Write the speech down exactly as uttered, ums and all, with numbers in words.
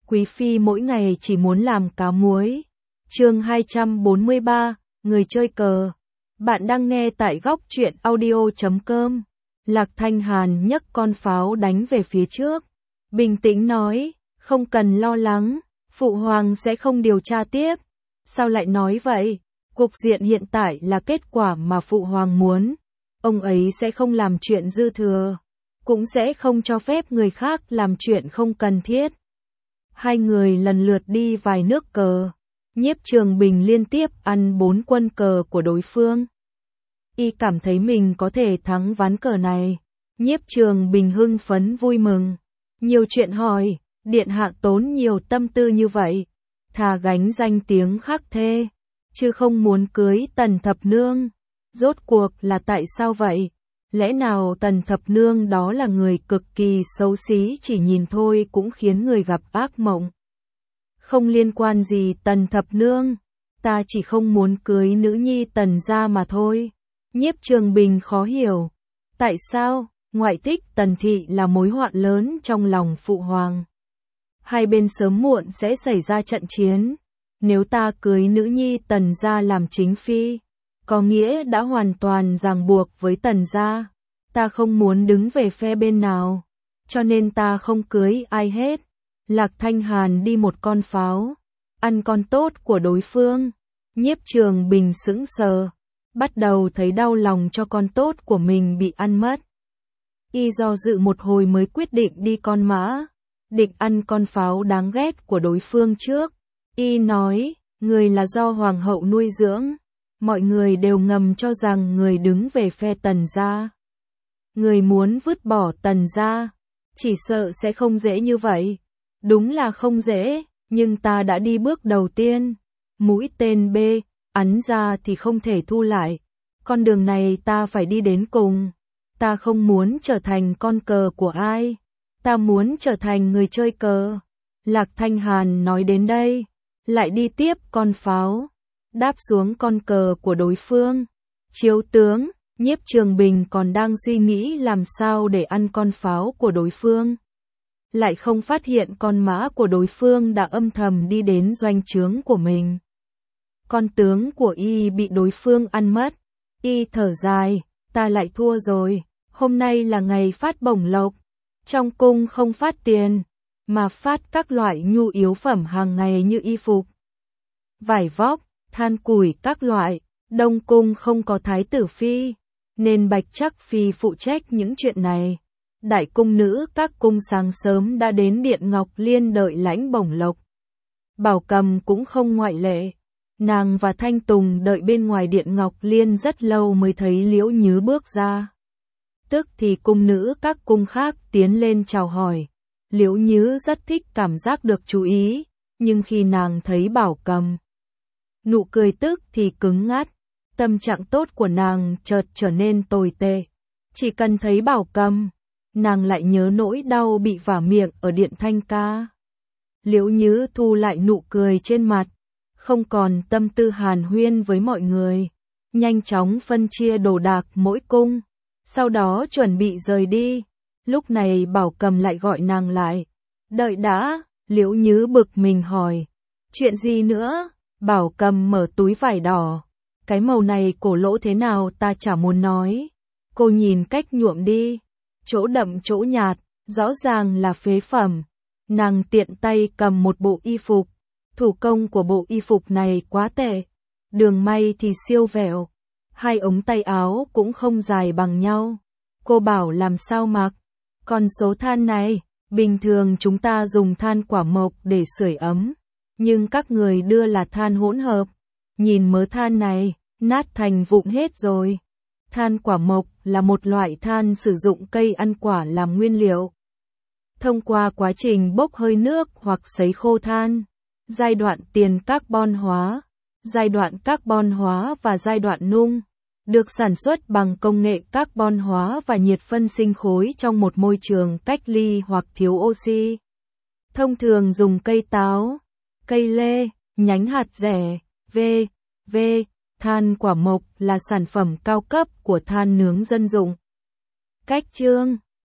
Quý phi mỗi ngày chỉ muốn làm cá muối. Chương hai trăm bốn mươi ba, người chơi cờ. Bạn đang nghe tại góc truyện audio chấm com. Lạc Thanh Hàn nhấc con pháo đánh về phía trước. Bình tĩnh nói, không cần lo lắng, Phụ Hoàng sẽ không điều tra tiếp. Sao lại nói vậy? Cục diện hiện tại là kết quả mà Phụ Hoàng muốn. Ông ấy sẽ không làm chuyện dư thừa, cũng sẽ không cho phép người khác làm chuyện không cần thiết. Hai người lần lượt đi vài nước cờ. Nhiếp Trường Bình liên tiếp ăn bốn quân cờ của đối phương. Y cảm thấy mình có thể thắng ván cờ này. Nhiếp Trường Bình hưng phấn vui mừng. Nhiều chuyện hỏi, điện hạ tốn nhiều tâm tư như vậy. Thà gánh danh tiếng khắc thê, chứ không muốn cưới Tần Thập Nương. Rốt cuộc là tại sao vậy? Lẽ nào Tần Thập Nương đó là người cực kỳ xấu xí, chỉ nhìn thôi cũng khiến người gặp ác mộng? Không liên quan gì Tần Thập Nương, ta chỉ không muốn cưới nữ nhi Tần gia mà thôi. Nhiếp Trường Bình khó hiểu, tại sao ngoại thích Tần thị là mối họa lớn trong lòng Phụ Hoàng? Hai bên sớm muộn sẽ xảy ra trận chiến. Nếu ta cưới nữ nhi Tần gia làm chính phi, có nghĩa đã hoàn toàn ràng buộc với Tần gia. Ta không muốn đứng về phe bên nào, cho nên ta không cưới ai hết. Lạc Thanh Hàn đi một con pháo, ăn con tốt của đối phương. Nhiếp Trường Bình sững sờ, bắt đầu thấy đau lòng cho con tốt của mình bị ăn mất. Y do dự một hồi mới quyết định đi con mã, định ăn con pháo đáng ghét của đối phương trước. Y nói, người là do Hoàng hậu nuôi dưỡng. Mọi người đều ngầm cho rằng người đứng về phe Tần gia. Người muốn vứt bỏ Tần gia, chỉ sợ sẽ không dễ như vậy. Đúng là không dễ, nhưng ta đã đi bước đầu tiên. Mũi tên B, ấn ra thì không thể thu lại. Con đường này ta phải đi đến cùng. Ta không muốn trở thành con cờ của ai. Ta muốn trở thành người chơi cờ. Lạc Thanh Hàn nói đến đây, lại đi tiếp con pháo, đáp xuống con cờ của đối phương. Chiếu tướng, Nhiếp Trường Bình còn đang suy nghĩ làm sao để ăn con pháo của đối phương. Lại không phát hiện con mã của đối phương đã âm thầm đi đến doanh trướng của mình. Con tướng của Y bị đối phương ăn mất. Y thở dài, ta lại thua rồi. Hôm nay là ngày phát bổng lộc. Trong cung không phát tiền, mà phát các loại nhu yếu phẩm hàng ngày như y phục, vải vóc, than củi các loại. Đông cung không có thái tử phi, nên Bạch Trắc Phi phụ trách những chuyện này. Đại cung nữ các cung sáng sớm đã đến Điện Ngọc Liên đợi lãnh bổng lộc. Bảo Cầm cũng không ngoại lệ. Nàng và Thanh Tùng đợi bên ngoài Điện Ngọc Liên rất lâu mới thấy Liễu Nhứ bước ra. Tức thì cung nữ các cung khác tiến lên chào hỏi. Liễu Nhứ rất thích cảm giác được chú ý, nhưng khi nàng thấy Bảo Cầm, nụ cười tức thì cứng ngắt. Tâm trạng tốt của nàng chợt trở nên tồi tệ. Chỉ cần thấy Bảo Cầm, nàng lại nhớ nỗi đau bị vả miệng ở Điện Thanh Ca. Liễu Nhứ thu lại nụ cười trên mặt, không còn tâm tư hàn huyên với mọi người, nhanh chóng phân chia đồ đạc mỗi cung, sau đó chuẩn bị rời đi. Lúc này Bảo Cầm lại gọi nàng lại. Đợi đã, Liễu Nhứ bực mình hỏi. Chuyện gì nữa? Bảo Cầm mở túi vải đỏ. Cái màu này cổ lỗ thế nào ta chả muốn nói. Cô nhìn cách nhuộm đi. Chỗ đậm chỗ nhạt, rõ ràng là phế phẩm. Nàng tiện tay cầm một bộ y phục. Thủ công của bộ y phục này quá tệ. Đường may thì siêu vẹo. Hai ống tay áo cũng không dài bằng nhau. Cô bảo làm sao mặc? Còn số than này, bình thường chúng ta dùng than quả mộc để sưởi ấm. Nhưng các người đưa là than hỗn hợp. Nhìn mớ than này, nát thành vụn hết rồi. Than quả mộc là một loại than sử dụng cây ăn quả làm nguyên liệu. Thông qua quá trình bốc hơi nước hoặc sấy khô than, giai đoạn tiền carbon hóa, giai đoạn carbon hóa và giai đoạn nung, được sản xuất bằng công nghệ carbon hóa và nhiệt phân sinh khối trong một môi trường cách ly hoặc thiếu oxy. Thông thường dùng cây táo, cây lê, nhánh hạt dẻ, v, v. Than quả mộc là sản phẩm cao cấp của than nướng dân dụng. Cách chương